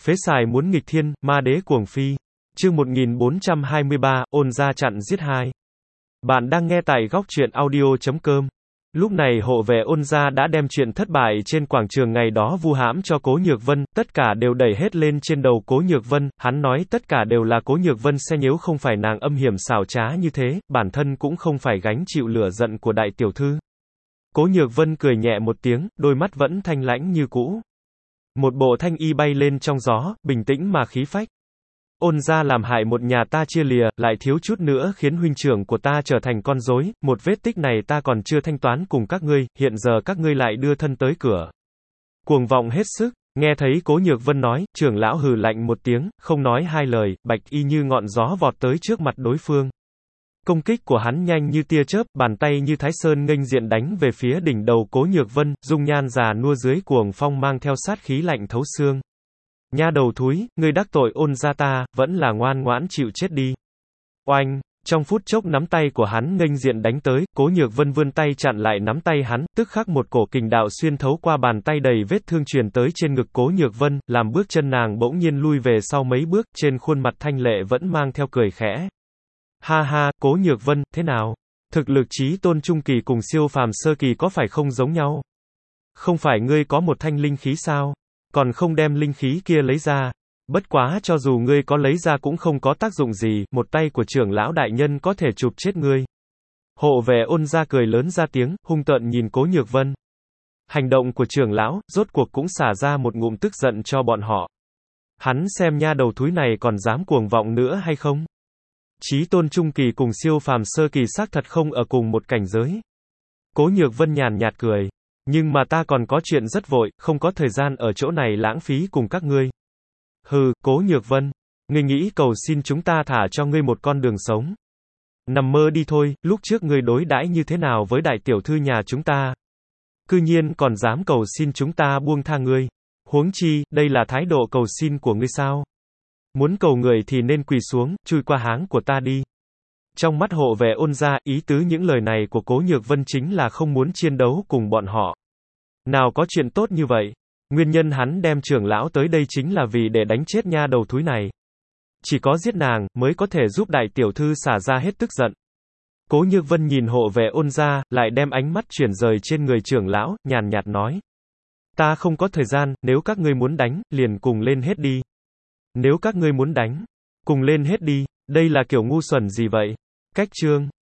Phế xài muốn nghịch thiên, ma đế cuồng phi. Chương 1423, ôn gia chặn giết hai. Bạn đang nghe tại góc truyện audio.com. Lúc này hộ vệ ôn gia đã đem chuyện thất bại trên quảng trường ngày đó vu hãm cho Cố Nhược Vân, tất cả đều đẩy hết lên trên đầu Cố Nhược Vân, hắn nói tất cả đều là Cố Nhược Vân sẽ, nếu không phải nàng âm hiểm xảo trá như thế, bản thân cũng không phải gánh chịu lửa giận của đại tiểu thư. Cố Nhược Vân cười nhẹ một tiếng, đôi mắt vẫn thanh lãnh như cũ. Một bộ thanh y bay lên trong gió, bình tĩnh mà khí phách. Ôn gia làm hại một nhà ta chia lìa, lại thiếu chút nữa khiến huynh trưởng của ta trở thành con rối, một vết tích này ta còn chưa thanh toán cùng các ngươi, hiện giờ các ngươi lại đưa thân tới cửa. Cuồng vọng hết sức, nghe thấy Cố Nhược Vân nói, trưởng lão hừ lạnh một tiếng, không nói hai lời, bạch y như ngọn gió vọt tới trước mặt đối phương. Công kích của hắn nhanh như tia chớp, bàn tay như Thái Sơn nghênh diện đánh về phía đỉnh đầu Cố Nhược Vân, dung nhan già nua dưới cuồng phong mang theo sát khí lạnh thấu xương. Nha đầu thúi, ngươi đắc tội ôn gia ta, vẫn là ngoan ngoãn chịu chết đi. Oanh, trong phút chốc nắm tay của hắn nghênh diện đánh tới, Cố Nhược Vân vươn tay chặn lại nắm tay hắn, tức khắc một cổ kình đạo xuyên thấu qua bàn tay đầy vết thương truyền tới trên ngực Cố Nhược Vân, làm bước chân nàng bỗng nhiên lui về sau mấy bước, trên khuôn mặt thanh lệ vẫn mang theo cười khẽ. Ha ha, Cố Nhược Vân, thế nào? Thực lực chí tôn trung kỳ cùng siêu phàm sơ kỳ có phải không giống nhau? Không phải ngươi có một thanh linh khí sao? Còn không đem linh khí kia lấy ra. Bất quá cho dù ngươi có lấy ra cũng không có tác dụng gì, một tay của trưởng lão đại nhân có thể chụp chết ngươi. Hộ vệ ôn gia cười lớn ra tiếng, hung tợn nhìn Cố Nhược Vân. Hành động của trưởng lão, rốt cuộc cũng xả ra một ngụm tức giận cho bọn họ. Hắn xem nha đầu thúi này còn dám cuồng vọng nữa hay không? Chí tôn trung kỳ cùng siêu phàm sơ kỳ xác thật không ở cùng một cảnh giới. Cố Nhược Vân nhàn nhạt cười. Nhưng mà ta còn có chuyện rất vội, không có thời gian ở chỗ này lãng phí cùng các ngươi. Hừ, Cố Nhược Vân. Ngươi nghĩ cầu xin chúng ta thả cho ngươi một con đường sống. Nằm mơ đi thôi, lúc trước ngươi đối đãi như thế nào với đại tiểu thư nhà chúng ta? Cư nhiên còn dám cầu xin chúng ta buông tha ngươi. Huống chi, đây là thái độ cầu xin của ngươi sao? Muốn cầu người thì nên quỳ xuống, chui qua háng của ta đi. Trong mắt hộ vệ ôn gia, ý tứ những lời này của Cố Nhược Vân chính là không muốn chiến đấu cùng bọn họ. Nào có chuyện tốt như vậy. Nguyên nhân hắn đem trưởng lão tới đây chính là vì để đánh chết nha đầu thúi này. Chỉ có giết nàng, mới có thể giúp đại tiểu thư xả ra hết tức giận. Cố Nhược Vân nhìn hộ vệ ôn gia, lại đem ánh mắt chuyển rời trên người trưởng lão, nhàn nhạt nói. Ta không có thời gian, nếu các ngươi muốn đánh, liền cùng lên hết đi. Nếu các ngươi muốn đánh, cùng lên hết đi, đây là kiểu ngu xuẩn gì vậy? Cách chương